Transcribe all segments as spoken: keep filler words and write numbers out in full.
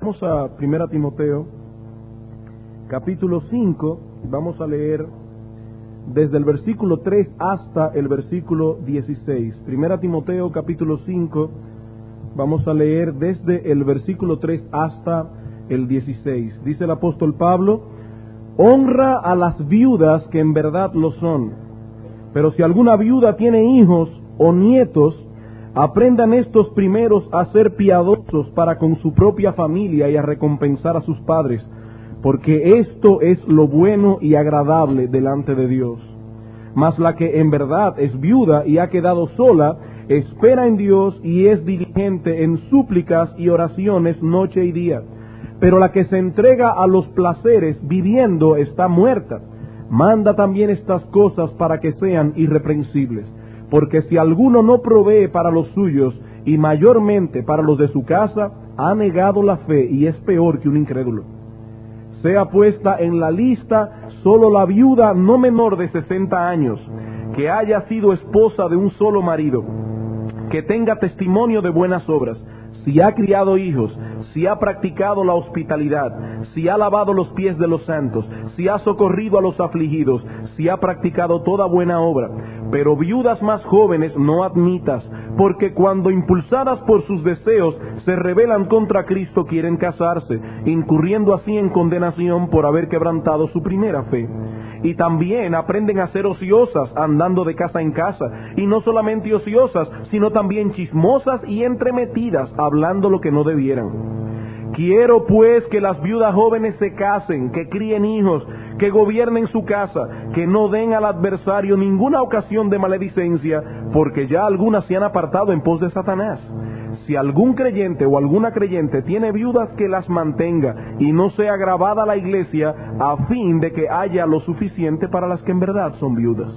Vamos a Primera Timoteo, capítulo cinco, vamos a leer desde el versículo tres hasta el versículo dieciséis. Primera Timoteo, capítulo cinco, vamos a leer desde el versículo tres hasta el dieciséis. Dice el apóstol Pablo: honra a las viudas que en verdad lo son, pero si alguna viuda tiene hijos o nietos, aprendan estos primeros a ser piadosos para con su propia familia y a recompensar a sus padres, porque esto es lo bueno y agradable delante de Dios. Mas la que en verdad es viuda y ha quedado sola, espera en Dios y es diligente en súplicas y oraciones noche y día. Pero la que se entrega a los placeres viviendo está muerta. Manda también estas cosas para que sean irreprensibles. Porque si alguno no provee para los suyos, y mayormente para los de su casa, ha negado la fe y es peor que un incrédulo. Sea puesta en la lista solo la viuda no menor de sesenta años, que haya sido esposa de un solo marido, que tenga testimonio de buenas obras, si ha criado hijos, si ha practicado la hospitalidad, si ha lavado los pies de los santos, si ha socorrido a los afligidos, si ha practicado toda buena obra. Pero viudas más jóvenes no admitas, porque cuando impulsadas por sus deseos se rebelan contra Cristo quieren casarse, incurriendo así en condenación por haber quebrantado su primera fe. Y también aprenden a ser ociosas, andando de casa en casa, y no solamente ociosas, sino también chismosas y entremetidas, hablando lo que no debieran. Quiero pues que las viudas jóvenes se casen, que críen hijos, que gobiernen su casa, que no den al adversario ninguna ocasión de maledicencia, porque ya algunas se han apartado en pos de Satanás. Si algún creyente o alguna creyente tiene viudas, que las mantenga, y no sea agravada la iglesia, a fin de que haya lo suficiente para las que en verdad son viudas.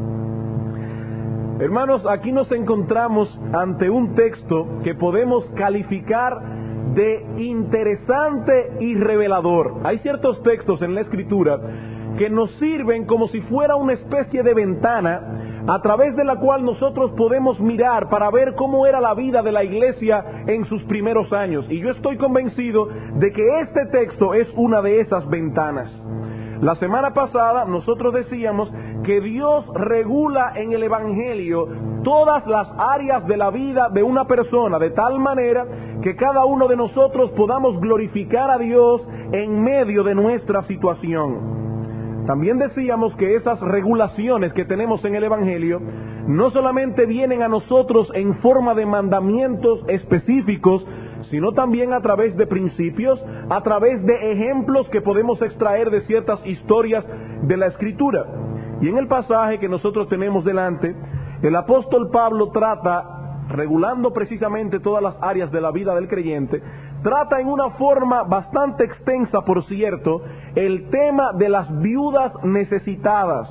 Hermanos, aquí nos encontramos ante un texto que podemos calificar de interesante y revelador. Hay ciertos textos en la Escritura que nos sirven como si fuera una especie de ventana a través de la cual nosotros podemos mirar para ver cómo era la vida de la iglesia en sus primeros años. Y yo estoy convencido de que este texto es una de esas ventanas. La semana pasada nosotros decíamos que Dios regula en el Evangelio todas las áreas de la vida de una persona, de tal manera que cada uno de nosotros podamos glorificar a Dios en medio de nuestra situación. También decíamos que esas regulaciones que tenemos en el Evangelio no solamente vienen a nosotros en forma de mandamientos específicos, sino también a través de principios, a través de ejemplos que podemos extraer de ciertas historias de la Escritura. Y en el pasaje que nosotros tenemos delante, el apóstol Pablo trata, regulando precisamente todas las áreas de la vida del creyente, trata en una forma bastante extensa, por cierto, el tema de las viudas necesitadas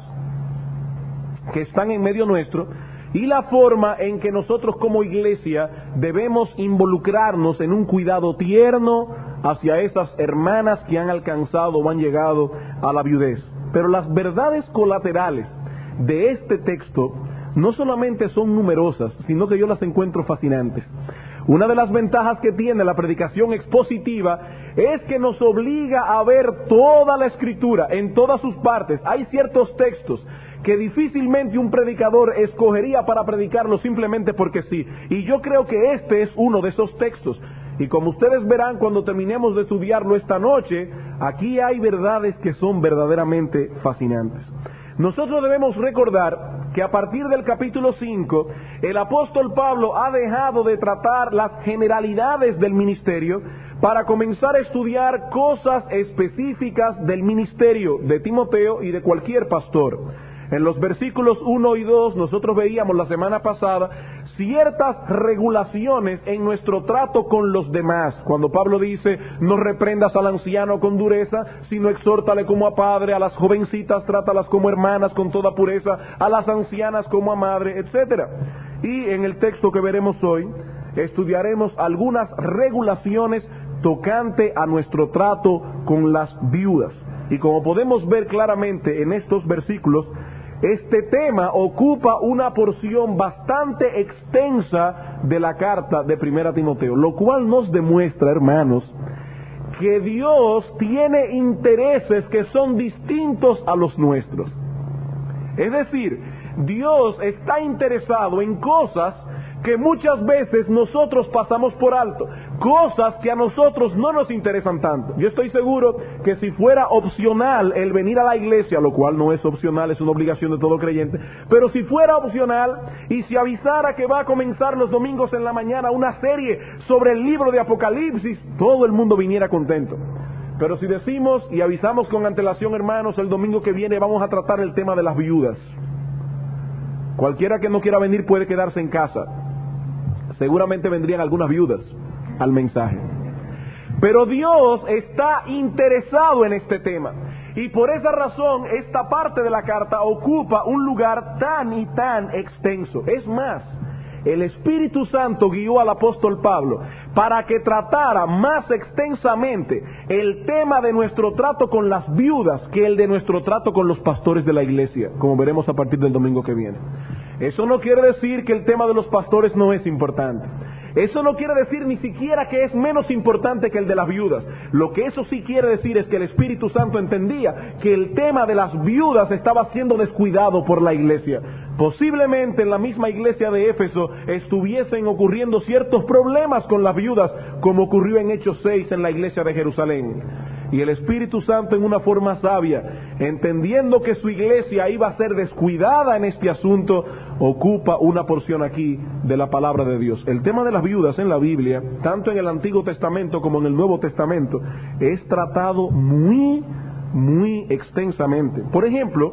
que están en medio nuestro, y la forma en que nosotros como iglesia debemos involucrarnos en un cuidado tierno hacia esas hermanas que han alcanzado o han llegado a la viudez. Pero las verdades colaterales de este texto no solamente son numerosas, sino que yo las encuentro fascinantes. Una de las ventajas que tiene la predicación expositiva es que nos obliga a ver toda la Escritura en todas sus partes. Hay ciertos textos que difícilmente un predicador escogería para predicarlo simplemente porque sí. Y yo creo que este es uno de esos textos. Y como ustedes verán cuando terminemos de estudiarlo esta noche, aquí hay verdades que son verdaderamente fascinantes. Nosotros debemos recordar que a partir del capítulo cinco, el apóstol Pablo ha dejado de tratar las generalidades del ministerio para comenzar a estudiar cosas específicas del ministerio de Timoteo y de cualquier pastor. En los versículos uno y dos nosotros veíamos la semana pasada ciertas regulaciones en nuestro trato con los demás. Cuando Pablo dice, no reprendas al anciano con dureza, sino exhórtale como a padre, a las jovencitas trátalas como hermanas con toda pureza, a las ancianas como a madre, etcétera. Y en el texto que veremos hoy, estudiaremos algunas regulaciones tocante a nuestro trato con las viudas. Y como podemos ver claramente en estos versículos, este tema ocupa una porción bastante extensa de la carta de Primera Timoteo, lo cual nos demuestra, hermanos, que Dios tiene intereses que son distintos a los nuestros. Es decir, Dios está interesado en cosas que muchas veces nosotros pasamos por alto, cosas que a nosotros no nos interesan tanto. Yo estoy seguro que si fuera opcional el venir a la iglesia, lo cual no es opcional, es una obligación de todo creyente, pero si fuera opcional y si avisara que va a comenzar los domingos en la mañana una serie sobre el libro de Apocalipsis, todo el mundo viniera contento. Pero si decimos y avisamos con antelación, hermanos, el domingo que viene vamos a tratar el tema de las viudas, cualquiera que no quiera venir puede quedarse en casa. Seguramente vendrían algunas viudas al mensaje. Pero Dios está interesado en este tema. Y por esa razón, esta parte de la carta ocupa un lugar tan y tan extenso. Es más, el Espíritu Santo guió al apóstol Pablo para que tratara más extensamente el tema de nuestro trato con las viudas que el de nuestro trato con los pastores de la iglesia, como veremos a partir del domingo que viene. Eso no quiere decir que el tema de los pastores no es importante. Eso no quiere decir ni siquiera que es menos importante que el de las viudas. Lo que eso sí quiere decir es que el Espíritu Santo entendía que el tema de las viudas estaba siendo descuidado por la iglesia. Posiblemente en la misma iglesia de Éfeso estuviesen ocurriendo ciertos problemas con las viudas, como ocurrió en Hechos seis en la iglesia de Jerusalén. Y el Espíritu Santo, en una forma sabia, entendiendo que su iglesia iba a ser descuidada en este asunto, ocupa una porción aquí de la palabra de Dios. El tema de las viudas en la Biblia, tanto en el Antiguo Testamento como en el Nuevo Testamento, es tratado muy, muy extensamente. Por ejemplo,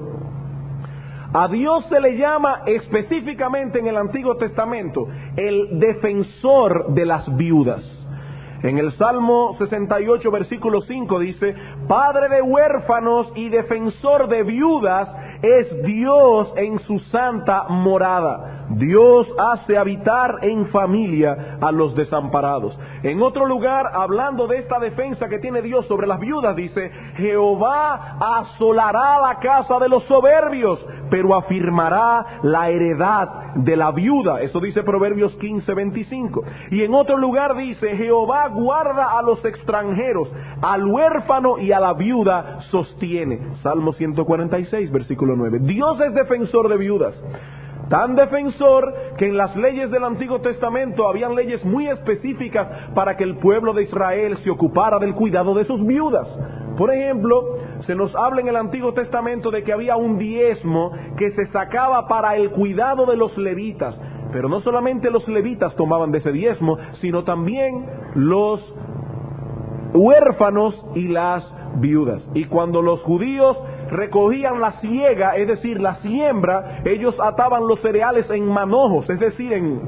a Dios se le llama específicamente en el Antiguo Testamento el defensor de las viudas. En el Salmo sesenta y ocho, versículo cinco dice: Padre de huérfanos y defensor de viudas es Dios en su santa morada. Dios hace habitar en familia a los desamparados. En otro lugar, hablando de esta defensa que tiene Dios sobre las viudas, dice: Jehová asolará la casa de los soberbios, pero afirmará la heredad de la viuda. Eso dice Proverbios quince, veinticinco. Y en otro lugar dice: Jehová guarda a los extranjeros, al huérfano y a la viuda sostiene. Salmo ciento cuarenta y seis, versículo nueve. Dios es defensor de viudas. Tan defensor que en las leyes del Antiguo Testamento habían leyes muy específicas para que el pueblo de Israel se ocupara del cuidado de sus viudas. Por ejemplo, se nos habla en el Antiguo Testamento de que había un diezmo que se sacaba para el cuidado de los levitas. Pero no solamente los levitas tomaban de ese diezmo, sino también los huérfanos y las viudas. Y cuando los judíos recogían la siega, es decir, la siembra, ellos ataban los cereales en manojos, es decir, en,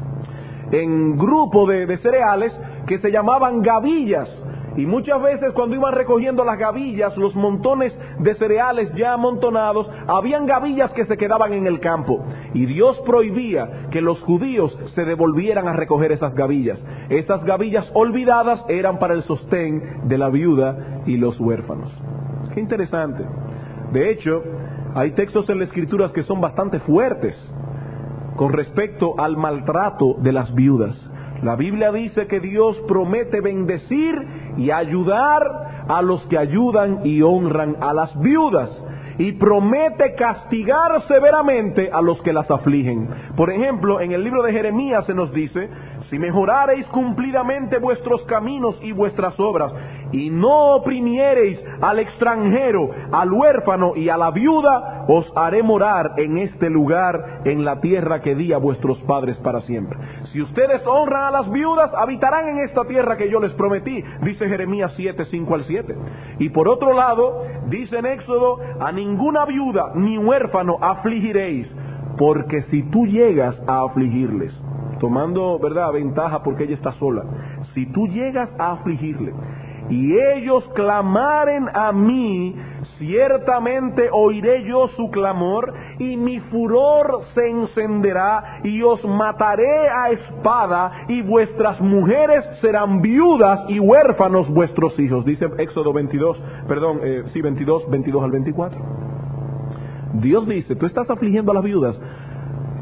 en grupo de, de cereales que se llamaban gavillas. Y muchas veces cuando iban recogiendo las gavillas, los montones de cereales ya amontonados, habían gavillas que se quedaban en el campo. Y Dios prohibía que los judíos se devolvieran a recoger esas gavillas. Esas gavillas olvidadas eran para el sostén de la viuda y los huérfanos. Qué interesante. De hecho, hay textos en las Escrituras que son bastante fuertes con respecto al maltrato de las viudas. La Biblia dice que Dios promete bendecir y ayudar a los que ayudan y honran a las viudas, y promete castigar severamente a los que las afligen. Por ejemplo, en el libro de Jeremías se nos dice: si mejorareis cumplidamente vuestros caminos y vuestras obras, y no oprimiereis al extranjero, al huérfano y a la viuda, os haré morar en este lugar, en la tierra que di a vuestros padres para siempre. Si ustedes honran a las viudas, habitarán en esta tierra que yo les prometí, dice Jeremías siete, cinco al siete. Y por otro lado, dice en Éxodo: a ninguna viuda ni huérfano afligiréis, porque si tú llegas a afligirles, tomando, ¿verdad?, ventaja porque ella está sola, si tú llegas a afligirle, y ellos clamaren a mí, ciertamente oiré yo su clamor, y mi furor se encenderá, y os mataré a espada, y vuestras mujeres serán viudas, y huérfanos vuestros hijos. Dice Éxodo veintidós, perdón, eh, sí, veintidós, veintidós al veinticuatro. Dios dice: tú estás afligiendo a las viudas,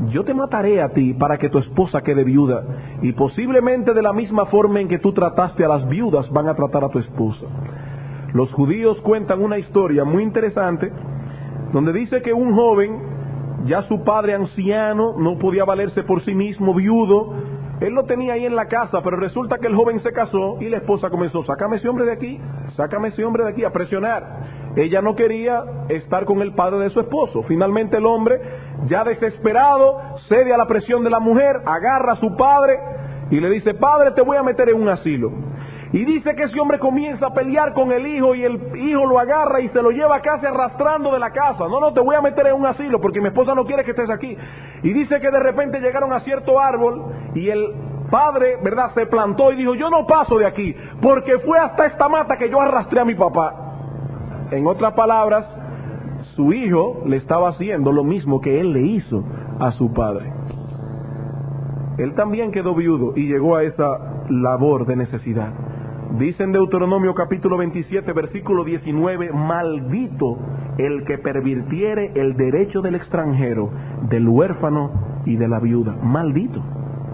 yo te mataré a ti para que tu esposa quede viuda, y posiblemente de la misma forma en que tú trataste a las viudas van a tratar a tu esposa. Los judíos cuentan una historia muy interesante donde dice que un joven, ya su padre anciano, no podía valerse por sí mismo, viudo, él lo tenía ahí en la casa, pero resulta que el joven se casó y la esposa comenzó: sácame ese hombre de aquí, sácame ese hombre de aquí, a presionar. Ella no quería estar con el padre de su esposo. Finalmente el hombre, ya desesperado, cede a la presión de la mujer, agarra a su padre y le dice: padre, te voy a meter en un asilo. Y dice que ese hombre comienza a pelear con el hijo y el hijo lo agarra y se lo lleva casi arrastrando de la casa. No, no, te voy a meter en un asilo porque mi esposa no quiere que estés aquí. Y dice que de repente llegaron a cierto árbol y el padre, ¿verdad?, se plantó y dijo: yo no paso de aquí porque fue hasta esta mata que yo arrastré a mi papá. En otras palabras, su hijo le estaba haciendo lo mismo que él le hizo a su padre. Él también quedó viudo y llegó a esa labor de necesidad. Dice en Deuteronomio capítulo veintisiete, versículo diecinueve: maldito el que pervirtiere el derecho del extranjero, del huérfano y de la viuda. Maldito.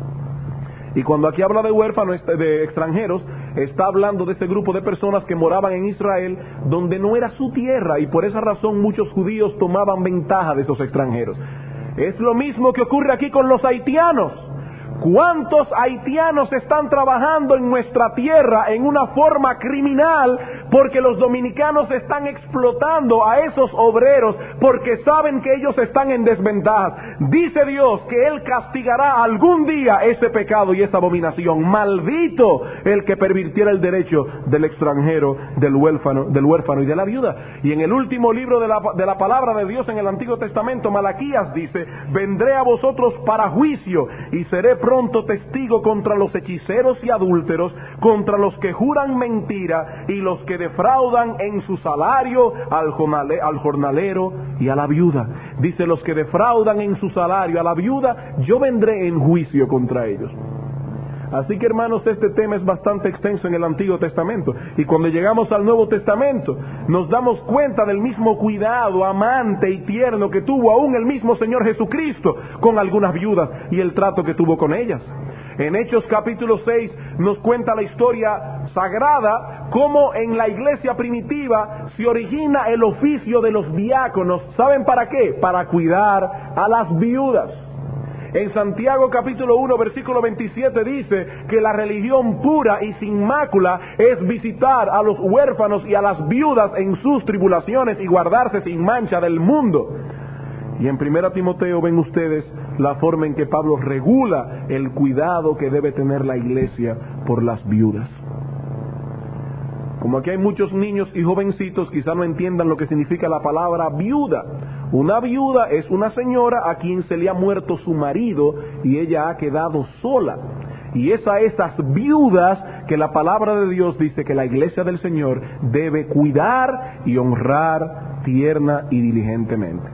Y cuando aquí habla de huérfanos, de extranjeros, está hablando de ese grupo de personas que moraban en Israel, donde no era su tierra, y por esa razón muchos judíos tomaban ventaja de esos extranjeros. Es lo mismo que ocurre aquí con los haitianos. ¿Cuántos haitianos están trabajando en nuestra tierra en una forma criminal porque los dominicanos están explotando a esos obreros porque saben que ellos están en desventajas? Dice Dios que Él castigará algún día ese pecado y esa abominación. Maldito el que pervirtiera el derecho del extranjero, del huérfano, del huérfano y de la viuda. Y en el último libro de la, de la palabra de Dios en el Antiguo Testamento, Malaquías dice: vendré a vosotros para juicio y seré pronto testigo contra los hechiceros y adúlteros, contra los que juran mentira y los que defraudan en su salario al, jornale, al jornalero y a la viuda. Dice: los que defraudan en su salario a la viuda, yo vendré en juicio contra ellos. Así que, hermanos, este tema es bastante extenso en el Antiguo Testamento, y cuando llegamos al Nuevo Testamento nos damos cuenta del mismo cuidado amante y tierno que tuvo aún el mismo Señor Jesucristo con algunas viudas y el trato que tuvo con ellas. En Hechos capítulo seis nos cuenta la historia sagrada, cómo en la iglesia primitiva se origina el oficio de los diáconos. ¿Saben para qué? Para cuidar a las viudas. En Santiago capítulo uno versículo veintisiete dice que la religión pura y sin mácula es visitar a los huérfanos y a las viudas en sus tribulaciones y guardarse sin mancha del mundo. Y en primera Timoteo ven ustedes la forma en que Pablo regula el cuidado que debe tener la iglesia por las viudas. Como aquí hay muchos niños y jovencitos, quizá no entiendan lo que significa la palabra viuda. Una viuda es una señora a quien se le ha muerto su marido y ella ha quedado sola. Y es a esas viudas que la palabra de Dios dice que la iglesia del Señor debe cuidar y honrar tierna y diligentemente.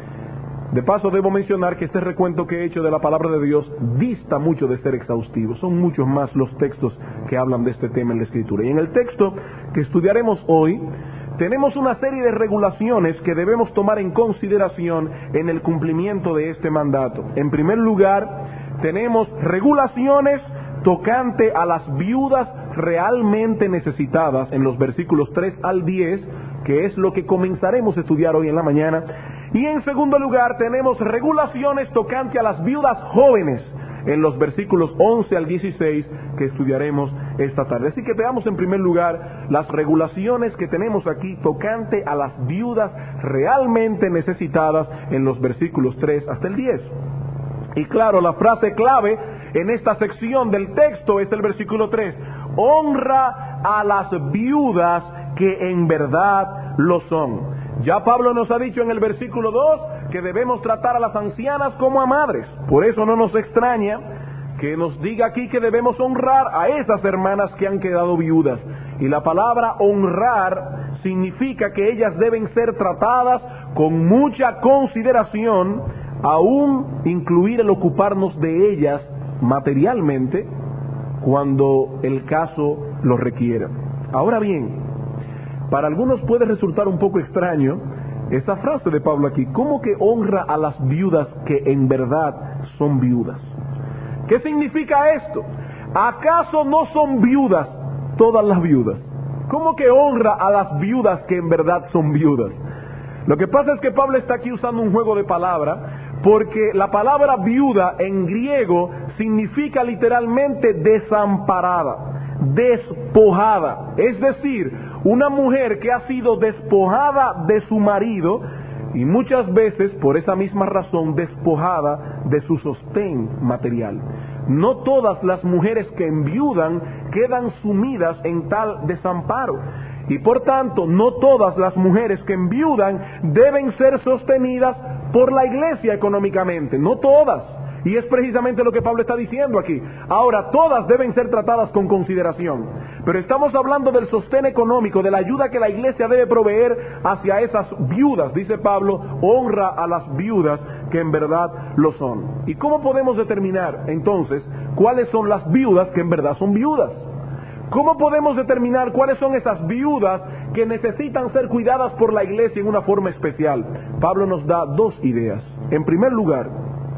De paso, debo mencionar que este recuento que he hecho de la palabra de Dios dista mucho de ser exhaustivo. Son muchos más los textos que hablan de este tema en la Escritura. Y en el texto que estudiaremos hoy, tenemos una serie de regulaciones que debemos tomar en consideración en el cumplimiento de este mandato. En primer lugar, tenemos regulaciones tocante a las viudas realmente necesitadas en los versículos tres al diez, que es lo que comenzaremos a estudiar hoy en la mañana. Y en segundo lugar, tenemos regulaciones tocante a las viudas jóvenes en los versículos once al dieciséis que estudiaremos esta tarde. Así que veamos en primer lugar las regulaciones que tenemos aquí tocante a las viudas realmente necesitadas en los versículos tres hasta el diez. Y claro, la frase clave en esta sección del texto es el versículo tres. Honra a las viudas que en verdad lo son. Ya Pablo nos ha dicho en el versículo dos que debemos tratar a las ancianas como a madres. Por eso no nos extraña que nos diga aquí que debemos honrar a esas hermanas que han quedado viudas. Y la palabra honrar significa que ellas deben ser tratadas con mucha consideración, aún incluir el ocuparnos de ellas materialmente cuando el caso lo requiera. Ahora bien, para algunos puede resultar un poco extraño esa frase de Pablo aquí. ¿Cómo que honra a las viudas que en verdad son viudas? ¿Qué significa esto? ¿Acaso no son viudas todas las viudas? ¿Cómo que honra a las viudas que en verdad son viudas? Lo que pasa es que Pablo está aquí usando un juego de palabras, porque la palabra viuda en griego significa literalmente desamparada, despojada. Es decir, una mujer que ha sido despojada de su marido y muchas veces, por esa misma razón, despojada de su sostén material. No todas las mujeres que enviudan quedan sumidas en tal desamparo. Y por tanto, no todas las mujeres que enviudan deben ser sostenidas por la iglesia económicamente. No todas. Y es precisamente lo que Pablo está diciendo aquí. Ahora, todas deben ser tratadas con consideración. Pero estamos hablando del sostén económico, de la ayuda que la iglesia debe proveer hacia esas viudas. Dice Pablo, honra a las viudas que en verdad lo son. ¿Y cómo podemos determinar entonces cuáles son las viudas que en verdad son viudas? ¿Cómo podemos determinar cuáles son esas viudas que necesitan ser cuidadas por la iglesia en una forma especial? Pablo nos da dos ideas. En primer lugar,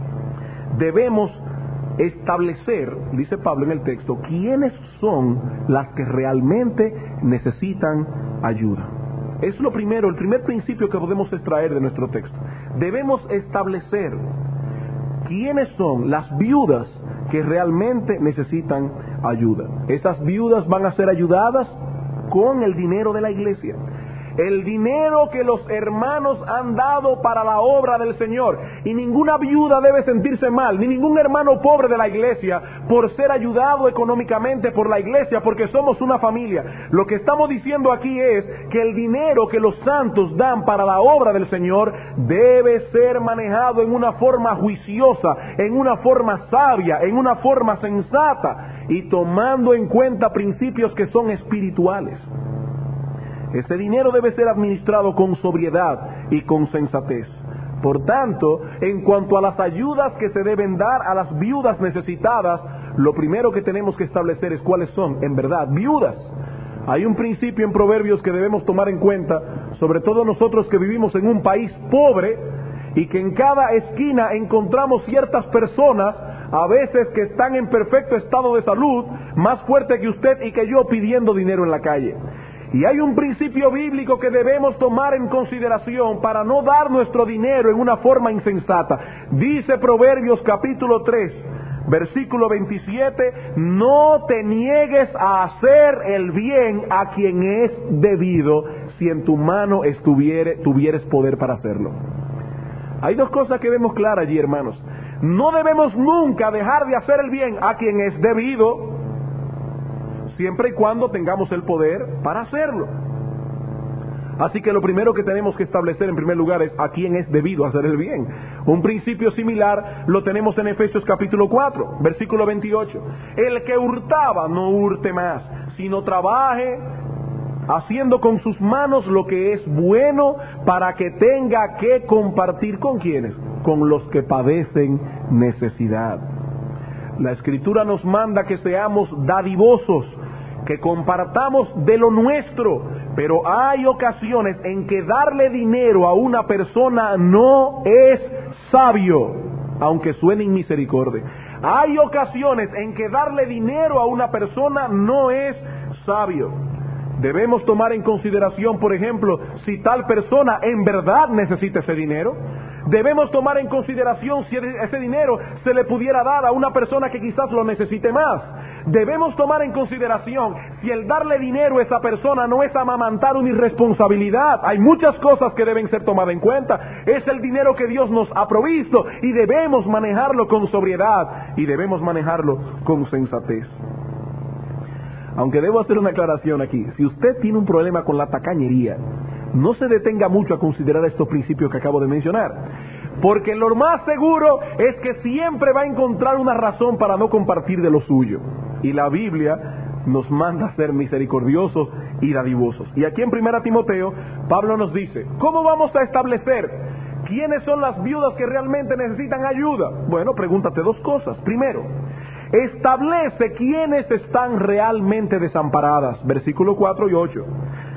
debemos establecer, dice Pablo en el texto, quiénes son las que realmente necesitan ayuda. Es lo primero, el primer principio que podemos extraer de nuestro texto. Debemos establecer quiénes son las viudas que realmente necesitan ayuda. Esas viudas van a ser ayudadas con el dinero de la iglesia. El dinero que los hermanos han dado para la obra del Señor. Y ninguna viuda debe sentirse mal, ni ningún hermano pobre de la iglesia, por ser ayudado económicamente por la iglesia, porque somos una familia. Lo que estamos diciendo aquí es que el dinero que los santos dan para la obra del Señor debe ser manejado en una forma juiciosa, en una forma sabia, en una forma sensata, y tomando en cuenta principios que son espirituales. Ese dinero debe ser administrado con sobriedad y con sensatez. Por tanto, en cuanto a las ayudas que se deben dar a las viudas necesitadas, lo primero que tenemos que establecer es cuáles son, en verdad, viudas. Hay un principio en Proverbios que debemos tomar en cuenta, sobre todo nosotros que vivimos en un país pobre y que en cada esquina encontramos ciertas personas, a veces que están en perfecto estado de salud, más fuerte que usted y que yo, pidiendo dinero en la calle. Y hay un principio bíblico que debemos tomar en consideración para no dar nuestro dinero en una forma insensata. Dice Proverbios capítulo tres, versículo veintisiete, no te niegues a hacer el bien a quien es debido, si en tu mano estuviere, tuvieres poder para hacerlo. Hay dos cosas que vemos claras allí, hermanos. No debemos nunca dejar de hacer el bien a quien es debido, siempre y cuando tengamos el poder para hacerlo. Así que lo primero que tenemos que establecer en primer lugar es a quién es debido hacer el bien. Un principio similar lo tenemos en Efesios capítulo cuatro, versículo veintiocho. El que hurtaba no hurte más, sino trabaje haciendo con sus manos lo que es bueno, para que tenga que compartir con quienes, con los que padecen necesidad. La Escritura nos manda que seamos dadivosos, que compartamos de lo nuestro, pero hay ocasiones en que darle dinero a una persona no es sabio, aunque suene inmisericordia. Hay ocasiones en que darle dinero a una persona no es sabio. Debemos tomar en consideración, por ejemplo, si tal persona en verdad necesita ese dinero. Debemos tomar en consideración si ese dinero se le pudiera dar a una persona que quizás lo necesite más. Debemos tomar en consideración si el darle dinero a esa persona no es amamantar una irresponsabilidad. Hay muchas cosas que deben ser tomadas en cuenta. Es el dinero que Dios nos ha provisto y debemos manejarlo con sobriedad y debemos manejarlo con sensatez. Aunque debo hacer una aclaración aquí. Si usted tiene un problema con la tacañería, no se detenga mucho a considerar estos principios que acabo de mencionar, porque lo más seguro es que siempre va a encontrar una razón para no compartir de lo suyo. Y la Biblia nos manda a ser misericordiosos y dadivosos. Y aquí en primera Timoteo, Pablo nos dice, ¿cómo vamos a establecer quiénes son las viudas que realmente necesitan ayuda? Bueno, pregúntate dos cosas. Primero, establece quiénes están realmente desamparadas, versículos cuatro y ocho.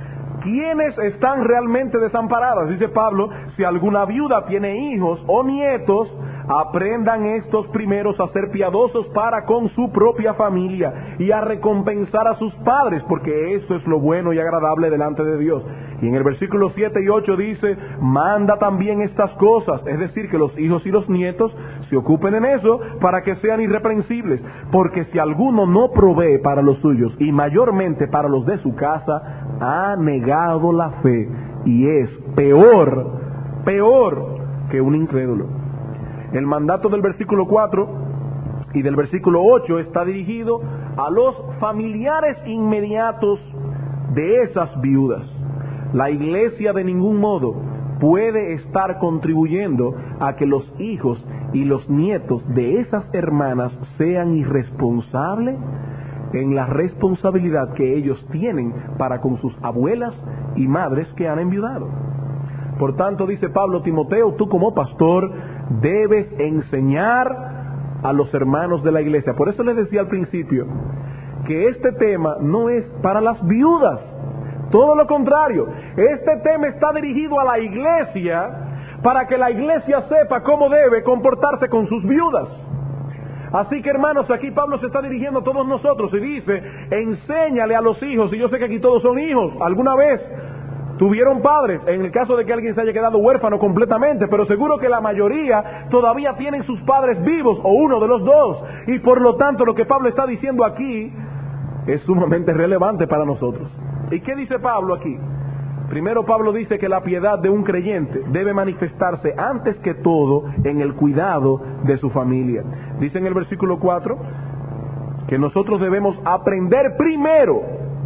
¿quiénes están realmente desamparadas? Dice Pablo, si alguna viuda tiene hijos o nietos, aprendan estos primeros a ser piadosos para con su propia familia y a recompensar a sus padres, porque eso es lo bueno y agradable delante de Dios. Y en el versículo siete y ocho dice, manda también estas cosas, es decir, que los hijos y los nietos se ocupen en eso para que sean irreprensibles, porque si alguno no provee para los suyos y mayormente para los de su casa, ha negado la fe y es peor, peor que un incrédulo. El mandato del versículo cuatro y del versículo ocho está dirigido a los familiares inmediatos de esas viudas. La iglesia de ningún modo puede estar contribuyendo a que los hijos y los nietos de esas hermanas sean irresponsables en la responsabilidad que ellos tienen para con sus abuelas y madres que han enviudado. Por tanto, dice Pablo, Timoteo, tú como pastor debes enseñar a los hermanos de la iglesia. Por eso les decía al principio que este tema no es para las viudas, todo lo contrario, este tema está dirigido a la iglesia para que la iglesia sepa cómo debe comportarse con sus viudas. Así que, hermanos, aquí Pablo se está dirigiendo a todos nosotros y dice, enséñale a los hijos, y yo sé que aquí todos son hijos, alguna vez tuvieron padres, en el caso de que alguien se haya quedado huérfano completamente, pero seguro que la mayoría todavía tienen sus padres vivos, o uno de los dos, y por lo tanto lo que Pablo está diciendo aquí es sumamente relevante para nosotros. ¿Y qué dice Pablo aquí? Primero, Pablo dice que la piedad de un creyente debe manifestarse antes que todo en el cuidado de su familia. Dice en el versículo cuatro que nosotros debemos aprender primero,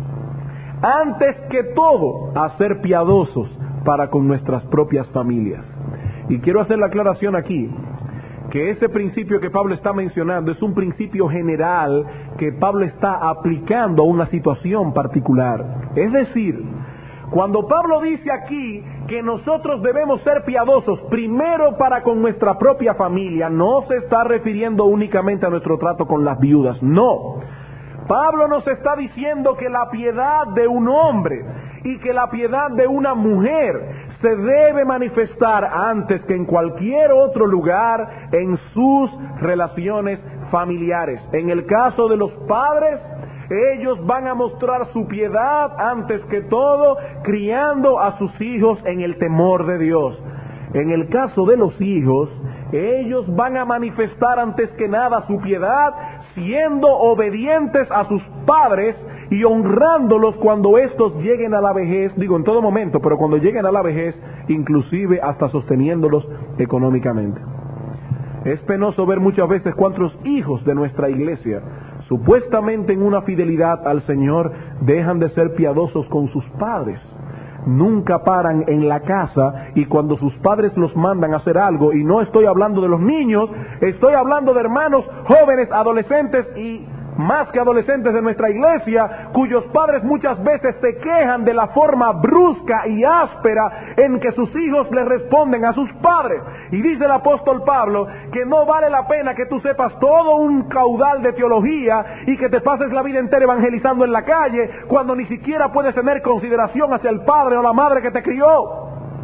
antes que todo, a ser piadosos para con nuestras propias familias. Y quiero hacer la aclaración aquí, que ese principio que Pablo está mencionando es un principio general que Pablo está aplicando a una situación particular. Es decir, cuando Pablo dice aquí que nosotros debemos ser piadosos primero para con nuestra propia familia, no se está refiriendo únicamente a nuestro trato con las viudas, no. Pablo nos está diciendo que la piedad de un hombre y que la piedad de una mujer se debe manifestar antes que en cualquier otro lugar en sus relaciones familiares. En el caso de los padres, ellos van a mostrar su piedad antes que todo, criando a sus hijos en el temor de Dios. En el caso de los hijos, ellos van a manifestar antes que nada su piedad, siendo obedientes a sus padres y honrándolos cuando estos lleguen a la vejez, digo en todo momento, pero cuando lleguen a la vejez, inclusive hasta sosteniéndolos económicamente. Es penoso ver muchas veces cuántos hijos de nuestra iglesia, supuestamente en una fidelidad al Señor, dejan de ser piadosos con sus padres. Nunca paran en la casa y cuando sus padres los mandan a hacer algo, y no estoy hablando de los niños, estoy hablando de hermanos jóvenes, adolescentes y más que adolescentes de nuestra iglesia, cuyos padres muchas veces se quejan de la forma brusca y áspera en que sus hijos les responden a sus padres. Y dice el apóstol Pablo que no vale la pena que tú sepas todo un caudal de teología y que te pases la vida entera evangelizando en la calle cuando ni siquiera puedes tener consideración hacia el padre o la madre que te crió.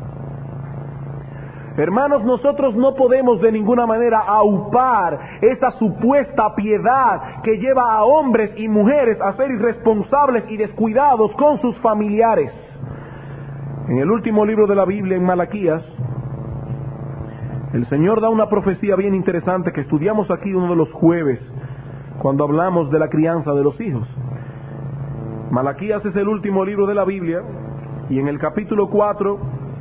Hermanos, nosotros no podemos de ninguna manera aupar esa supuesta piedad que lleva a hombres y mujeres a ser irresponsables y descuidados con sus familiares. En el último libro de la Biblia, en Malaquías, el Señor da una profecía bien interesante que estudiamos aquí uno de los jueves, cuando hablamos de la crianza de los hijos. Malaquías es el último libro de la Biblia, y en el capítulo cuatro,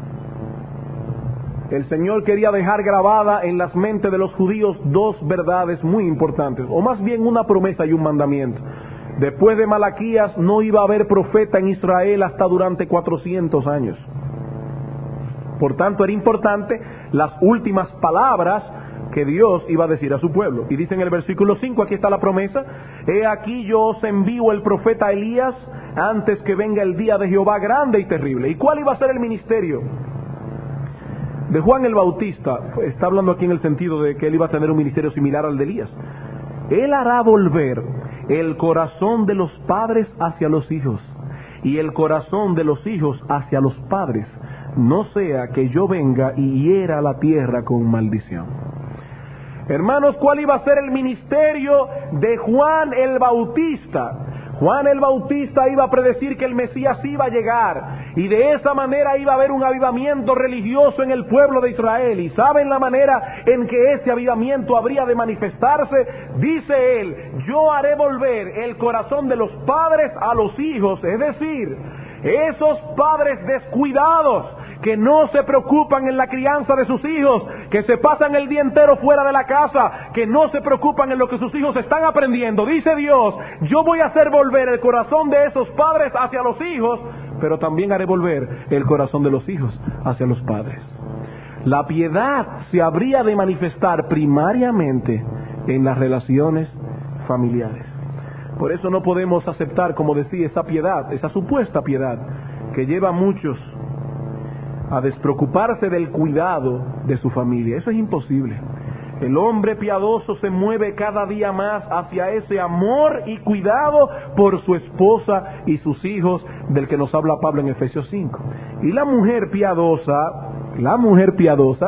el Señor quería dejar grabada en las mentes de los judíos dos verdades muy importantes, o más bien una promesa y un mandamiento. Después de Malaquías no iba a haber profeta en Israel hasta durante cuatrocientos años. Por tanto, era importante las últimas palabras que Dios iba a decir a su pueblo. Y dice en el versículo cinco, aquí está la promesa: he aquí yo os envío el profeta Elías antes que venga el día de Jehová grande y terrible. ¿Y cuál iba a ser el ministerio de Juan el Bautista? Está hablando aquí en el sentido de que él iba a tener un ministerio similar al de Elías. Él hará volver el corazón de los padres hacia los hijos y el corazón de los hijos hacia los padres, no sea que yo venga y hiera la tierra con maldición. Hermanos, ¿cuál iba a ser el ministerio de Juan el Bautista? Juan el Bautista iba a predecir que el Mesías iba a llegar, y de esa manera iba a haber un avivamiento religioso en el pueblo de Israel. ¿Y saben la manera en que ese avivamiento habría de manifestarse? Dice él: yo haré volver el corazón de los padres a los hijos, es decir, esos padres descuidados que no se preocupan en la crianza de sus hijos, que se pasan el día entero fuera de la casa, que no se preocupan en lo que sus hijos están aprendiendo. Dice Dios: yo voy a hacer volver el corazón de esos padres hacia los hijos, pero también haré volver el corazón de los hijos hacia los padres. La piedad se habría de manifestar primariamente en las relaciones familiares. Por eso no podemos aceptar, como decía, esa piedad, esa supuesta piedad, que lleva a muchos a despreocuparse del cuidado de su familia. Eso es imposible. El hombre piadoso se mueve cada día más hacia ese amor y cuidado por su esposa y sus hijos, del que nos habla Pablo en Efesios cinco. Y la mujer piadosa, la mujer piadosa,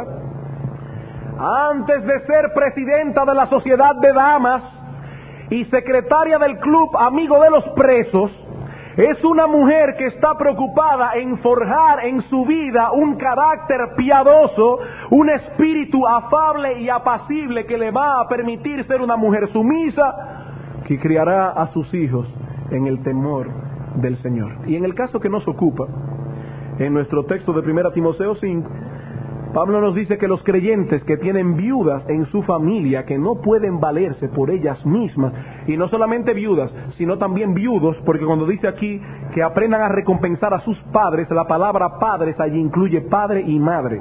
antes de ser presidenta de la sociedad de damas y secretaria del club amigo de los presos, es una mujer que está preocupada en forjar en su vida un carácter piadoso, un espíritu afable y apacible que le va a permitir ser una mujer sumisa, que criará a sus hijos en el temor del Señor. Y en el caso que nos ocupa, en nuestro texto de primera Timoteo cinco, Pablo nos dice que los creyentes que tienen viudas en su familia, que no pueden valerse por ellas mismas, y no solamente viudas, sino también viudos, porque cuando dice aquí que aprendan a recompensar a sus padres, la palabra padres allí incluye padre y madre.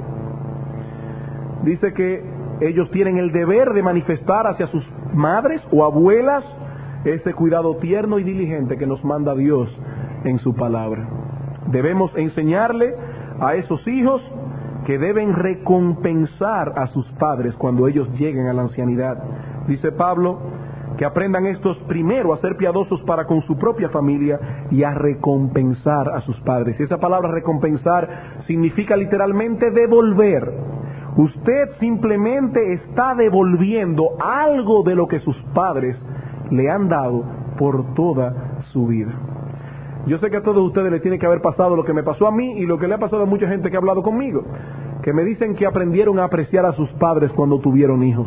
Dice que ellos tienen el deber de manifestar hacia sus madres o abuelas ese cuidado tierno y diligente que nos manda Dios en su palabra. Debemos enseñarle a esos hijos que deben recompensar a sus padres cuando ellos lleguen a la ancianidad. Dice Pablo que aprendan estos primero a ser piadosos para con su propia familia y a recompensar a sus padres. Y esa palabra recompensar significa literalmente devolver. Usted simplemente está devolviendo algo de lo que sus padres le han dado por toda su vida. Yo sé que a todos ustedes les tiene que haber pasado lo que me pasó a mí y lo que le ha pasado a mucha gente que ha hablado conmigo, que me dicen que aprendieron a apreciar a sus padres cuando tuvieron hijos.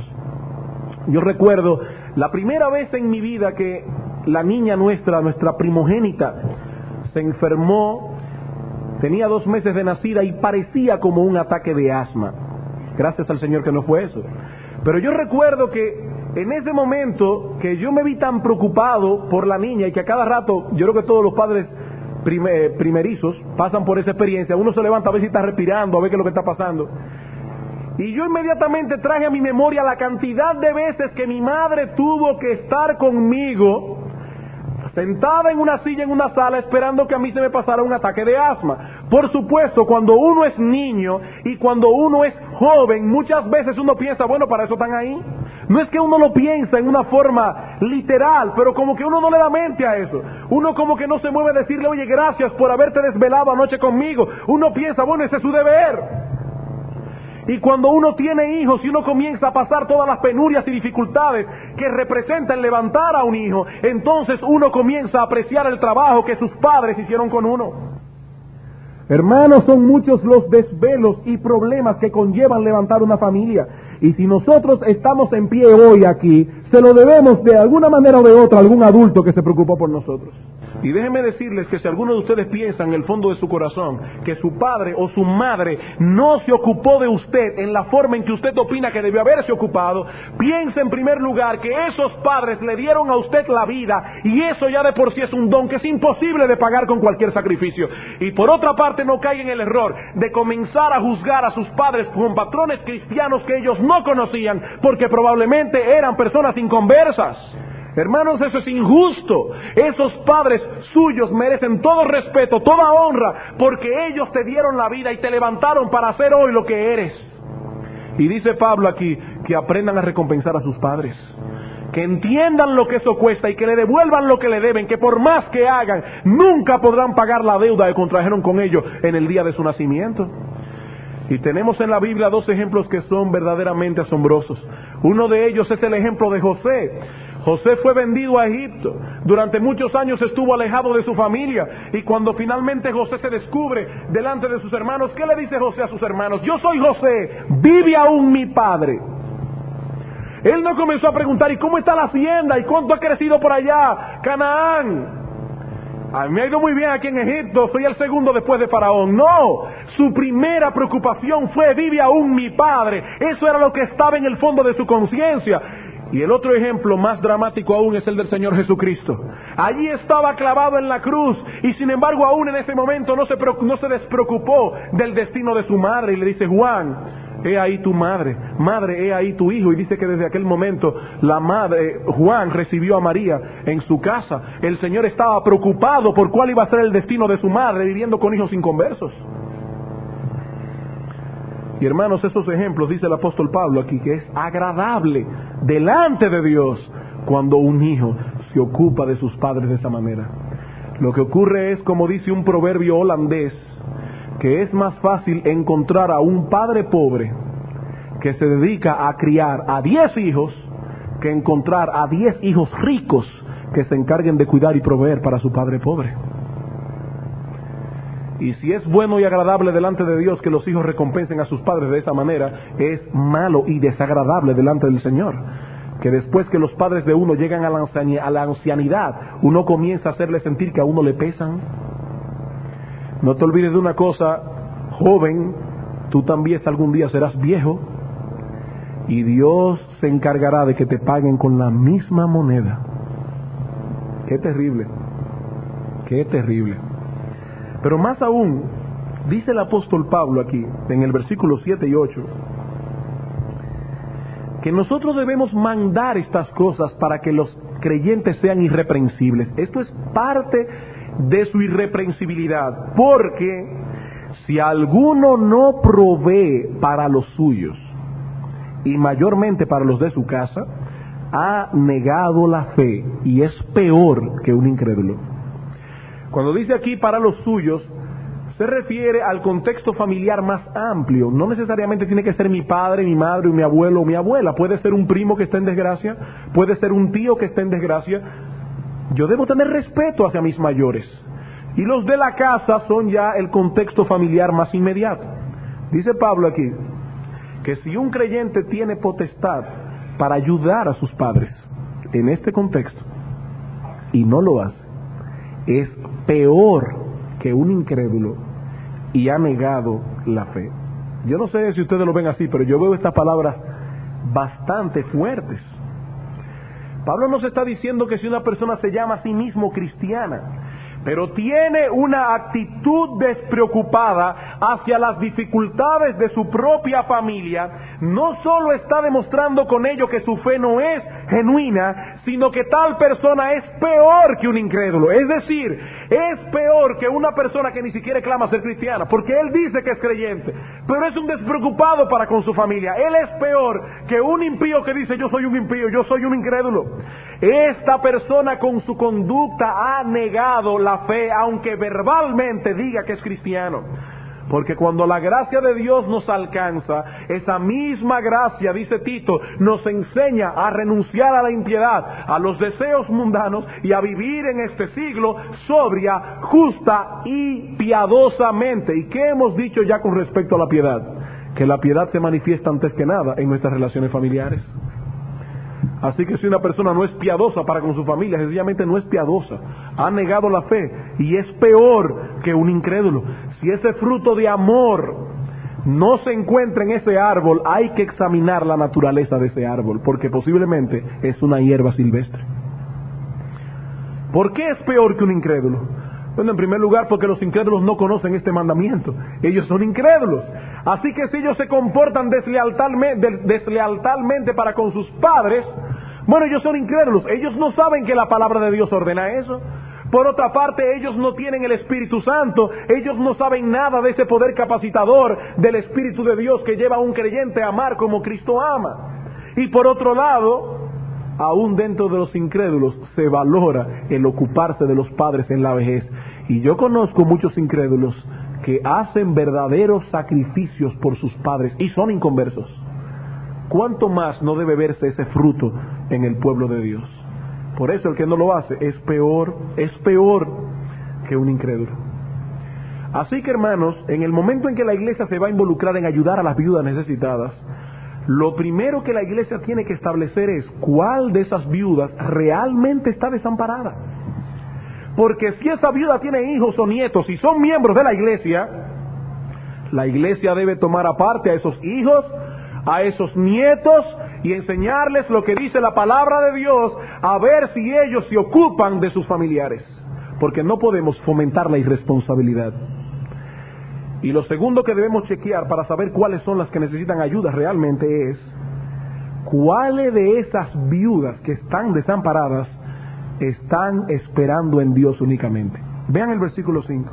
Yo recuerdo la primera vez en mi vida que la niña nuestra, nuestra primogénita, se enfermó, tenía dos meses de nacida y parecía como un ataque de asma. Gracias al Señor que no fue eso. Pero yo recuerdo que en ese momento que yo me vi tan preocupado por la niña y que a cada rato, yo creo que todos los padres primer, primerizos pasan por esa experiencia, uno se levanta a ver si está respirando, a ver qué es lo que está pasando. Y yo inmediatamente traje a mi memoria la cantidad de veces que mi madre tuvo que estar conmigo, sentada en una silla en una sala, esperando que a mí se me pasara un ataque de asma. Por supuesto, cuando uno es niño y cuando uno es joven, muchas veces uno piensa, bueno, para eso están ahí. No es que uno lo piensa en una forma literal, pero como que uno no le da mente a eso. Uno como que no se mueve a decirle, oye, gracias por haberte desvelado anoche conmigo. Uno piensa, bueno, ese es su deber. Y cuando uno tiene hijos y uno comienza a pasar todas las penurias y dificultades que representan levantar a un hijo, entonces uno comienza a apreciar el trabajo que sus padres hicieron con uno. Hermanos, son muchos los desvelos y problemas que conllevan levantar una familia. Y si nosotros estamos en pie hoy aquí, se lo debemos de alguna manera o de otra a algún adulto que se preocupó por nosotros. Y déjenme decirles que si alguno de ustedes piensa en el fondo de su corazón que su padre o su madre no se ocupó de usted en la forma en que usted opina que debió haberse ocupado, piense en primer lugar que esos padres le dieron a usted la vida y eso ya de por sí es un don que es imposible de pagar con cualquier sacrificio. Y por otra parte, no caiga en el error de comenzar a juzgar a sus padres con patrones cristianos que ellos no conocían, porque probablemente eran personas inconversas. Hermanos, eso es injusto. Esos padres suyos merecen todo respeto, toda honra, porque ellos te dieron la vida y te levantaron para hacer hoy lo que eres. Y dice Pablo aquí que aprendan a recompensar a sus padres, que entiendan lo que eso cuesta y que le devuelvan lo que le deben, que por más que hagan, nunca podrán pagar la deuda que contrajeron con ellos en el día de su nacimiento. Y tenemos en la Biblia dos ejemplos que son verdaderamente asombrosos. Uno de ellos es el ejemplo de José. José fue vendido a Egipto. Durante muchos años estuvo alejado de su familia. Y cuando finalmente José se descubre delante de sus hermanos, ¿qué le dice José a sus hermanos? Yo soy José, ¿vive aún mi padre? Él no comenzó a preguntar, ¿y cómo está la hacienda? ¿Y cuánto ha crecido por allá? Canaán. A mí me ha ido muy bien aquí en Egipto, soy el segundo después de Faraón. No, su primera preocupación fue, ¿vive aún mi padre? Eso era lo que estaba en el fondo de su conciencia. Y el otro ejemplo más dramático aún es el del Señor Jesucristo. Allí estaba clavado en la cruz y sin embargo aún en ese momento no se, no se despreocupó del destino de su madre. Y le dice, Juan, he ahí tu madre, madre, he ahí tu hijo. Y dice que desde aquel momento la madre, Juan, recibió a María en su casa. El Señor estaba preocupado por cuál iba a ser el destino de su madre viviendo con hijos inconversos. Y hermanos, esos ejemplos, dice el apóstol Pablo aquí, que es agradable delante de Dios cuando un hijo se ocupa de sus padres de esa manera. Lo que ocurre es, como dice un proverbio holandés, que es más fácil encontrar a un padre pobre que se dedica a criar a diez hijos que encontrar a diez hijos ricos que se encarguen de cuidar y proveer para su padre pobre. Y si es bueno y agradable delante de Dios que los hijos recompensen a sus padres de esa manera, es malo y desagradable delante del Señor que después que los padres de uno llegan a la, ancianidad, a la ancianidad, uno comienza a hacerle sentir que a uno le pesan. No te olvides de una cosa, joven, tú también algún día serás viejo y Dios se encargará de que te paguen con la misma moneda. Qué terrible, qué terrible. Pero más aún, dice el apóstol Pablo aquí, en el versículo siete y ocho, que nosotros debemos mandar estas cosas para que los creyentes sean irreprensibles. Esto es parte de su irreprensibilidad, porque si alguno no provee para los suyos, y mayormente para los de su casa, ha negado la fe, y es peor que un incrédulo. Cuando dice aquí para los suyos, se refiere al contexto familiar más amplio. No necesariamente tiene que ser mi padre, mi madre, mi abuelo o mi abuela. Puede ser un primo que está en desgracia, puede ser un tío que está en desgracia. Yo debo tener respeto hacia mis mayores. Y los de la casa son ya el contexto familiar más inmediato. Dice Pablo aquí, que si un creyente tiene potestad para ayudar a sus padres en este contexto, y no lo hace, es peor que un incrédulo y ha negado la fe. Yo no sé si ustedes lo ven así, pero yo veo estas palabras bastante fuertes. Pablo nos está diciendo que si una persona se llama a sí mismo cristiana, pero tiene una actitud despreocupada hacia las dificultades de su propia familia, no solo está demostrando con ello que su fe no es genuina, sino que tal persona es peor que un incrédulo. Es decir, es peor que una persona que ni siquiera clama ser cristiana, porque él dice que es creyente, pero es un despreocupado para con su familia. Él es peor que un impío que dice yo soy un impío, yo soy un incrédulo. Esta persona con su conducta ha negado la fe, aunque verbalmente diga que es cristiano. Porque cuando la gracia de Dios nos alcanza, esa misma gracia, dice Tito, nos enseña a renunciar a la impiedad, a los deseos mundanos y a vivir en este siglo sobria, justa y piadosamente. ¿Y qué hemos dicho ya con respecto a la piedad? Que la piedad se manifiesta antes que nada en nuestras relaciones familiares. Así que si una persona no es piadosa para con su familia, sencillamente no es piadosa, ha negado la fe y es peor que un incrédulo. Si ese fruto de amor no se encuentra en ese árbol, hay que examinar la naturaleza de ese árbol, porque posiblemente es una hierba silvestre. ¿Por qué es peor que un incrédulo? Bueno, en primer lugar, porque los incrédulos no conocen este mandamiento. Ellos son incrédulos. Así que si ellos se comportan deslealtalmente, deslealtalmente para con sus padres, bueno, ellos son incrédulos. Ellos no saben que la palabra de Dios ordena eso. Por otra parte, ellos no tienen el Espíritu Santo. Ellos no saben nada de ese poder capacitador del Espíritu de Dios que lleva a un creyente a amar como Cristo ama. Y por otro lado, aún dentro de los incrédulos se valora el ocuparse de los padres en la vejez. Y yo conozco muchos incrédulos que hacen verdaderos sacrificios por sus padres y son inconversos. ¿Cuánto más no debe verse ese fruto en el pueblo de Dios? Por eso el que no lo hace es peor, es peor que un incrédulo. Así que, hermanos, en el momento en que la iglesia se va a involucrar en ayudar a las viudas necesitadas, lo primero que la iglesia tiene que establecer es cuál de esas viudas realmente está desamparada. Porque si esa viuda tiene hijos o nietos y son miembros de la iglesia, la iglesia debe tomar aparte a esos hijos, a esos nietos, y enseñarles lo que dice la palabra de Dios, a ver si ellos se ocupan de sus familiares. Porque no podemos fomentar la irresponsabilidad. Y lo segundo que debemos chequear para saber cuáles son las que necesitan ayuda realmente es cuáles de esas viudas que están desamparadas están esperando en Dios únicamente. Vean el versículo cinco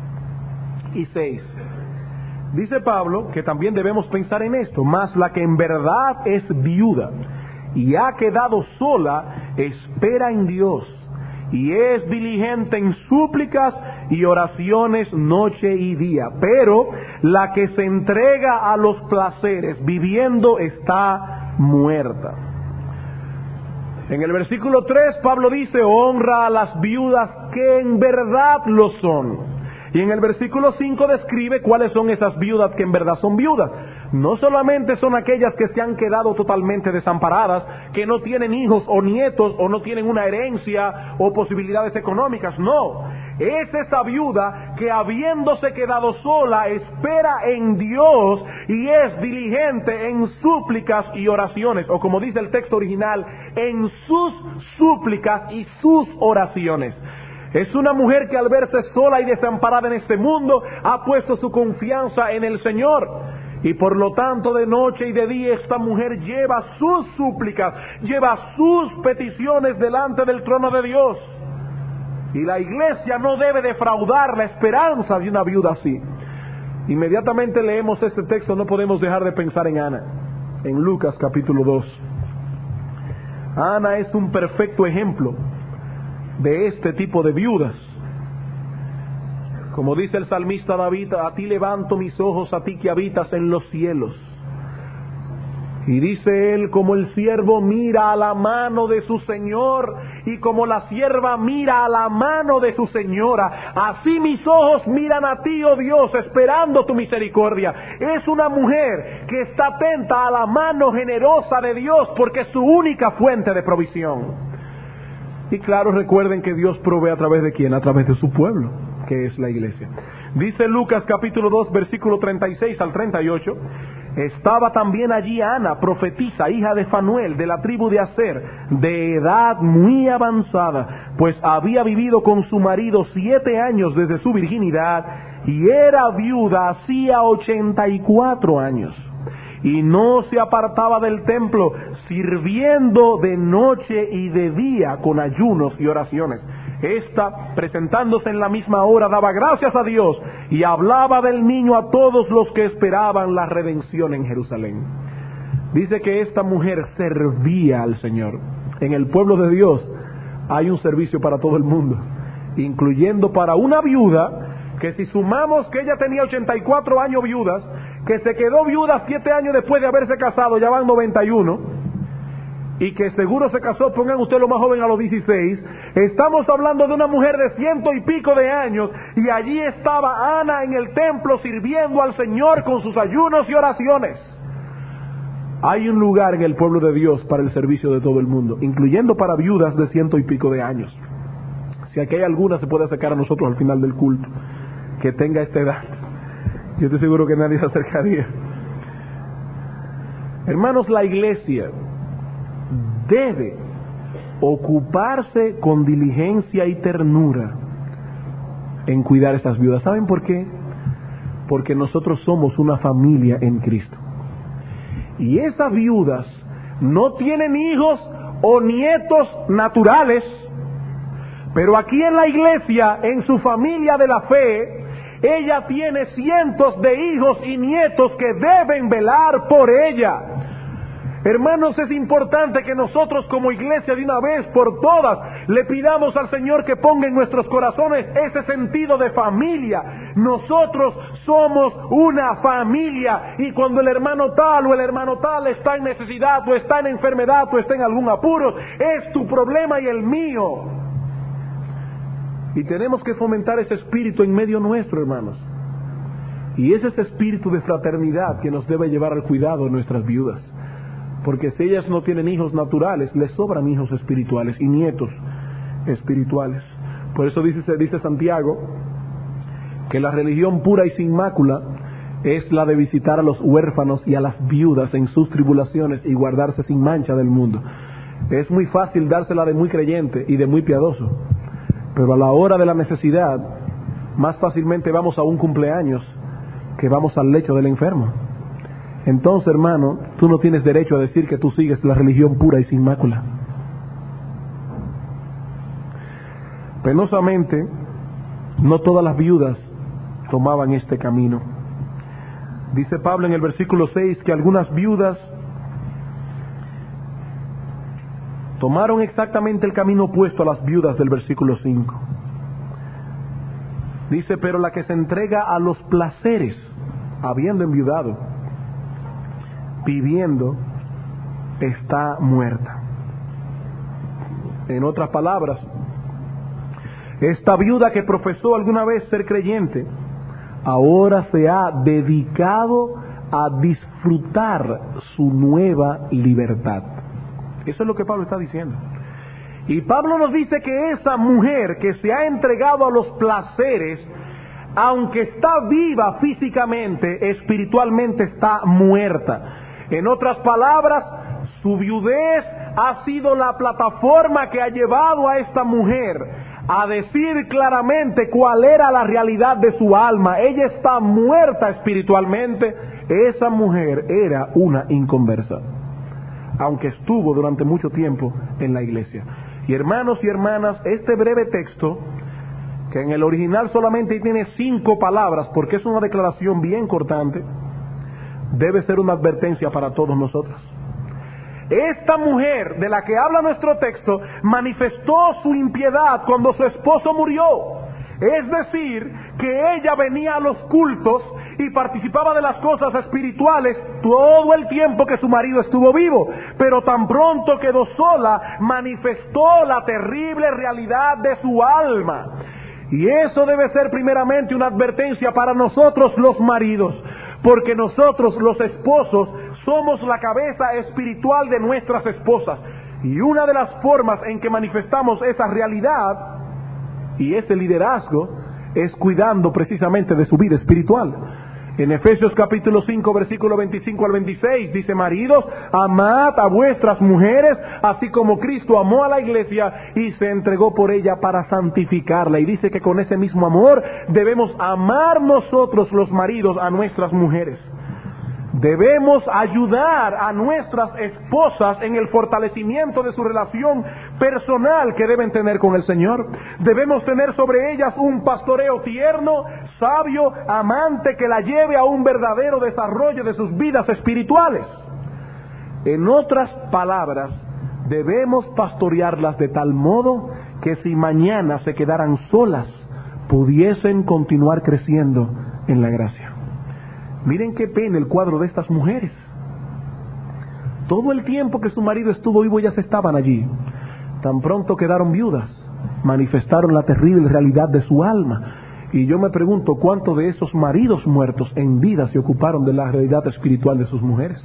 y seis. Dice Pablo que también debemos pensar en esto: mas la que en verdad es viuda y ha quedado sola, espera en Dios, y es diligente en súplicas y oraciones noche y día. Pero la que se entrega a los placeres viviendo está muerta. En el versículo tres, Pablo dice: honra a las viudas que en verdad lo son. Y en el versículo cinco describe cuáles son esas viudas que en verdad son viudas. No solamente son aquellas que se han quedado totalmente desamparadas, que no tienen hijos o nietos, o no tienen una herencia o posibilidades económicas, no. Es esa viuda que, habiéndose quedado sola, espera en Dios y es diligente en súplicas y oraciones, o como dice el texto original, en sus súplicas y sus oraciones. Es una mujer que, al verse sola y desamparada en este mundo, ha puesto su confianza en el Señor. Y por lo tanto, de noche y de día, esta mujer lleva sus súplicas, lleva sus peticiones delante del trono de Dios. Y la iglesia no debe defraudar la esperanza de una viuda así. Inmediatamente leemos este texto, no podemos dejar de pensar en Ana, en Lucas capítulo dos. Ana es un perfecto ejemplo de este tipo de viudas. Como dice el salmista David: a ti levanto mis ojos, a ti que habitas en los cielos. Y dice él: como el siervo mira a la mano de su señor, y como la sierva mira a la mano de su señora, así mis ojos miran a ti, oh Dios, esperando tu misericordia. Es una mujer que está atenta a la mano generosa de Dios, porque es su única fuente de provisión. Y claro, recuerden que Dios provee a través de ¿quién? A través de su pueblo, que es la iglesia. Dice Lucas capítulo dos, versículo treinta y seis al treinta y ocho: estaba también allí Ana, profetisa, hija de Fanuel, de la tribu de Aser, de edad muy avanzada, pues había vivido con su marido siete años desde su virginidad, y era viuda hacía ochenta y cuatro años. Y no se apartaba del templo, sirviendo de noche y de día con ayunos y oraciones. Esta, presentándose en la misma hora, daba gracias a Dios y hablaba del niño a todos los que esperaban la redención en Jerusalén. Dice que esta mujer servía al Señor. En el pueblo de Dios hay un servicio para todo el mundo, incluyendo para una viuda, que si sumamos que ella tenía ochenta y cuatro años viudas, que se quedó viuda siete años después de haberse casado, ya van noventa y uno, y que seguro se casó, pongan usted lo más joven, a los dieciséis, estamos hablando de una mujer de ciento y pico de años, y allí estaba Ana en el templo sirviendo al Señor con sus ayunos y oraciones. Hay un lugar en el pueblo de Dios para el servicio de todo el mundo, incluyendo para viudas de ciento y pico de años. Si aquí hay alguna, se puede acercar a nosotros al final del culto, que tenga esta edad. Yo estoy seguro que nadie se acercaría. Hermanos, la iglesia debe ocuparse con diligencia y ternura en cuidar a estas viudas. ¿Saben por qué? Porque nosotros somos una familia en Cristo. Y esas viudas no tienen hijos o nietos naturales, pero aquí en la iglesia, en su familia de la fe, ella tiene cientos de hijos y nietos que deben velar por ella. Hermanos, es importante que nosotros como iglesia de una vez por todas le pidamos al Señor que ponga en nuestros corazones ese sentido de familia. Nosotros somos una familia, y cuando el hermano tal o el hermano tal está en necesidad o está en enfermedad o está en algún apuro, es tu problema y el mío. Y tenemos que fomentar ese espíritu en medio nuestro, hermanos. Y es ese espíritu de fraternidad que nos debe llevar al cuidado de nuestras viudas. Porque si ellas no tienen hijos naturales, les sobran hijos espirituales y nietos espirituales. Por eso dice, dice Santiago que la religión pura y sin mácula es la de visitar a los huérfanos y a las viudas en sus tribulaciones y guardarse sin mancha del mundo. Es muy fácil dársela de muy creyente y de muy piadoso, pero a la hora de la necesidad, más fácilmente vamos a un cumpleaños que vamos al lecho del enfermo. Entonces, hermano, tú no tienes derecho a decir que tú sigues la religión pura y sin mácula. Penosamente, no todas las viudas tomaban este camino. Dice Pablo en el versículo seis que algunas viudas tomaron exactamente el camino opuesto a las viudas del versículo cinco. Dice, pero la que se entrega a los placeres, habiendo enviudado, viviendo, está muerta. En otras palabras, esta viuda que profesó alguna vez ser creyente, ahora se ha dedicado a disfrutar su nueva libertad. Eso es lo que Pablo está diciendo. Y Pablo nos dice que esa mujer que se ha entregado a los placeres, aunque está viva físicamente, espiritualmente está muerta. En otras palabras, su viudez ha sido la plataforma que ha llevado a esta mujer a decir claramente cuál era la realidad de su alma. Ella está muerta espiritualmente. Esa mujer era una inconversa, aunque estuvo durante mucho tiempo en la iglesia. Y hermanos y hermanas, este breve texto, que en el original solamente tiene cinco palabras, porque es una declaración bien cortante, debe ser una advertencia para todos nosotros. Esta mujer de la que habla nuestro texto manifestó su impiedad cuando su esposo murió. Es decir, que ella venía a los cultos y participaba de las cosas espirituales todo el tiempo que su marido estuvo vivo, pero tan pronto quedó sola, manifestó la terrible realidad de su alma. Y eso debe ser primeramente una advertencia para nosotros los maridos, porque nosotros los esposos somos la cabeza espiritual de nuestras esposas, y una de las formas en que manifestamos esa realidad y ese liderazgo es cuidando precisamente de su vida espiritual. En Efesios capítulo cinco, versículo veinticinco al veintiséis, dice: maridos, amad a vuestras mujeres, así como Cristo amó a la iglesia y se entregó por ella para santificarla. Y dice que con ese mismo amor debemos amar nosotros los maridos a nuestras mujeres. Debemos ayudar a nuestras esposas en el fortalecimiento de su relación personal que deben tener con el Señor. Debemos tener sobre ellas un pastoreo tierno, sabio, amante, que la lleve a un verdadero desarrollo de sus vidas espirituales. En otras palabras, debemos pastorearlas de tal modo que si mañana se quedaran solas, pudiesen continuar creciendo en la gracia. Miren qué pena el cuadro de estas mujeres. Todo el tiempo que su marido estuvo vivo, ellas estaban allí. Tan pronto quedaron viudas, manifestaron la terrible realidad de su alma. Y yo me pregunto, ¿cuántos de esos maridos muertos en vida se ocuparon de la realidad espiritual de sus mujeres?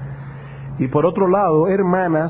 Y por otro lado, hermanas,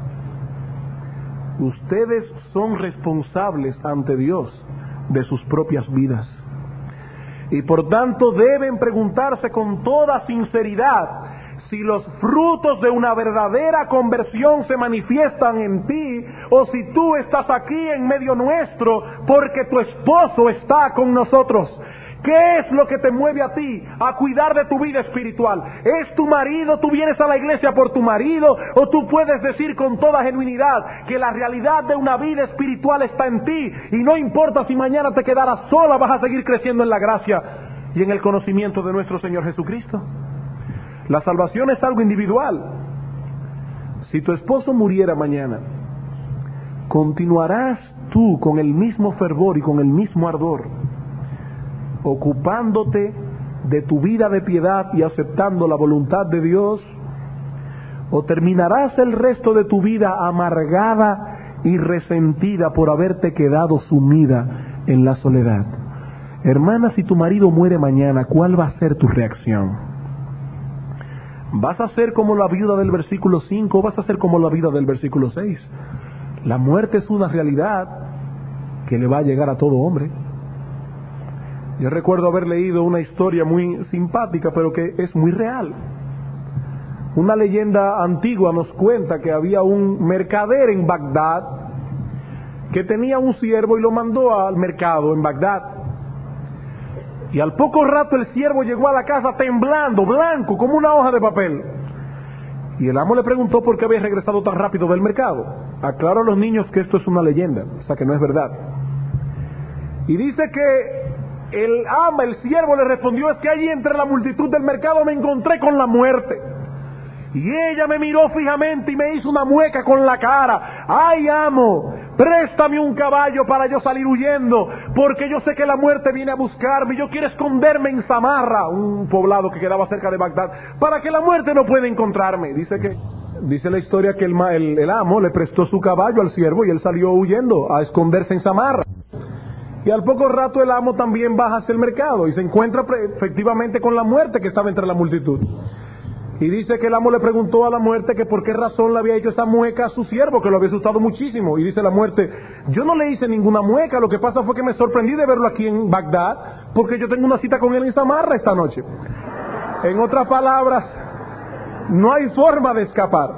ustedes son responsables ante Dios de sus propias vidas. Y por tanto deben preguntarse con toda sinceridad si los frutos de una verdadera conversión se manifiestan en ti, o si tú estás aquí en medio nuestro porque tu esposo está con nosotros. ¿Qué es lo que te mueve a ti a cuidar de tu vida espiritual? ¿Es tu marido? ¿Tú vienes a la iglesia por tu marido? ¿O tú puedes decir con toda genuinidad que la realidad de una vida espiritual está en ti, y no importa si mañana te quedaras sola, vas a seguir creciendo en la gracia y en el conocimiento de nuestro Señor Jesucristo? La salvación es algo individual, si tu esposo muriera mañana, ¿continuarás tú con el mismo fervor y con el mismo ardor, ocupándote de tu vida de piedad y aceptando la voluntad de Dios? ¿O terminarás el resto de tu vida amargada y resentida por haberte quedado sumida en la soledad? Hermana, si tu marido muere mañana, ¿cuál va a ser tu reacción? ¿Vas a ser como la viuda del versículo cinco o vas a ser como la viuda del versículo seis? La muerte es una realidad que le va a llegar a todo hombre. Yo recuerdo haber leído una historia muy simpática, pero que es muy real. Una leyenda antigua nos cuenta que había un mercader en Bagdad que tenía un siervo y lo mandó al mercado en Bagdad. Y al poco rato el siervo llegó a la casa temblando, blanco, como una hoja de papel. Y el amo le preguntó por qué había regresado tan rápido del mercado. Aclaro a los niños que esto es una leyenda, o sea que no es verdad. Y dice que el ama, el siervo, le respondió: es que allí entre la multitud del mercado me encontré con la muerte. Y ella me miró fijamente y me hizo una mueca con la cara. ¡Ay, amo! Préstame un caballo para yo salir huyendo, porque yo sé que la muerte viene a buscarme. Yo quiero esconderme en Samarra, un poblado que quedaba cerca de Bagdad, para que la muerte no pueda encontrarme. Dice que dice la historia que el, el, el amo le prestó su caballo al siervo y él salió huyendo a esconderse en Samarra. Y al poco rato el amo también baja hacia el mercado y se encuentra efectivamente con la muerte que estaba entre la multitud. Y dice que el amo le preguntó a la muerte que por qué razón le había hecho esa mueca a su siervo, que lo había asustado muchísimo. Y dice la muerte: yo no le hice ninguna mueca, lo que pasa fue que me sorprendí de verlo aquí en Bagdad, porque yo tengo una cita con él en Samarra esta noche. En otras palabras, no hay forma de escapar.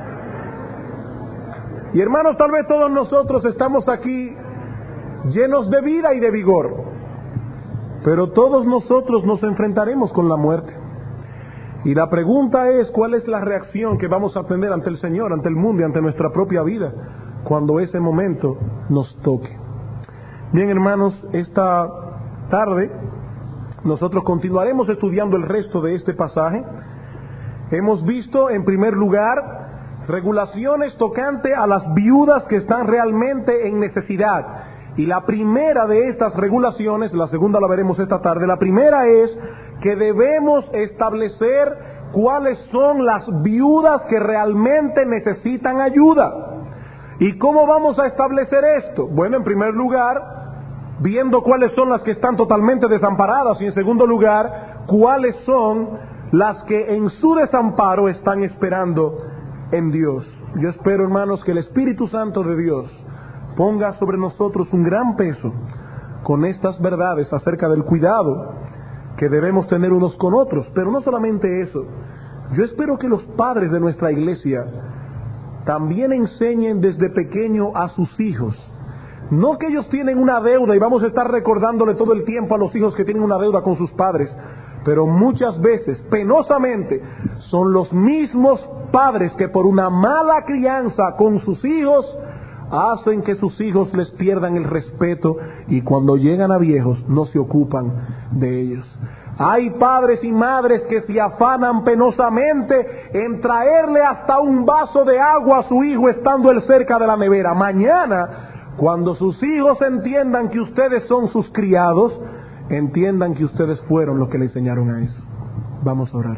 Y hermanos, tal vez todos nosotros estamos aquí llenos de vida y de vigor, pero todos nosotros nos enfrentaremos con la muerte. Y la pregunta es: ¿cuál es la reacción que vamos a tener ante el Señor, ante el mundo y ante nuestra propia vida cuando ese momento nos toque? Bien, hermanos, esta tarde nosotros continuaremos estudiando el resto de este pasaje. Hemos visto, en primer lugar, regulaciones tocante a las viudas que están realmente en necesidad. Y la primera de estas regulaciones, la segunda la veremos esta tarde, la primera es que debemos establecer cuáles son las viudas que realmente necesitan ayuda. ¿Y cómo vamos a establecer esto? Bueno, en primer lugar, viendo cuáles son las que están totalmente desamparadas, y en segundo lugar, cuáles son las que en su desamparo están esperando en Dios. Yo espero, hermanos, que el Espíritu Santo de Dios ponga sobre nosotros un gran peso con estas verdades acerca del cuidado que debemos tener unos con otros. Pero no solamente eso, yo espero que los padres de nuestra iglesia también enseñen desde pequeño a sus hijos. No que ellos tienen una deuda y vamos a estar recordándole todo el tiempo a los hijos que tienen una deuda con sus padres, pero muchas veces, penosamente, son los mismos padres que por una mala crianza con sus hijos hacen que sus hijos les pierdan el respeto y cuando llegan a viejos no se ocupan de ellos. Hay padres y madres que se afanan penosamente en traerle hasta un vaso de agua a su hijo estando él cerca de la nevera. Mañana, cuando sus hijos entiendan que ustedes son sus criados, entiendan que ustedes fueron los que le enseñaron a eso. Vamos a orar.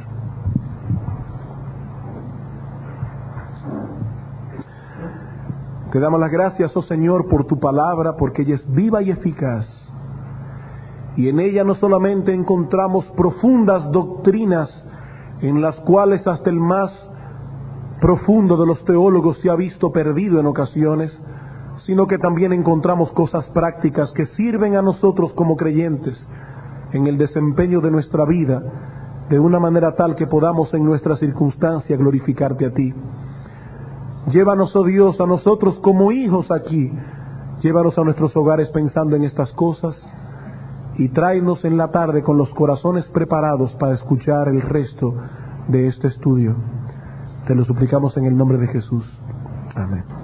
Te damos las gracias, oh Señor, por tu palabra, porque ella es viva y eficaz. Y en ella no solamente encontramos profundas doctrinas en las cuales hasta el más profundo de los teólogos se ha visto perdido en ocasiones, sino que también encontramos cosas prácticas que sirven a nosotros como creyentes en el desempeño de nuestra vida, de una manera tal que podamos en nuestra circunstancia glorificarte a ti. Llévanos, oh Dios, a nosotros como hijos aquí, llévanos a nuestros hogares pensando en estas cosas y tráenos en la tarde con los corazones preparados para escuchar el resto de este estudio. Te lo suplicamos en el nombre de Jesús. Amén.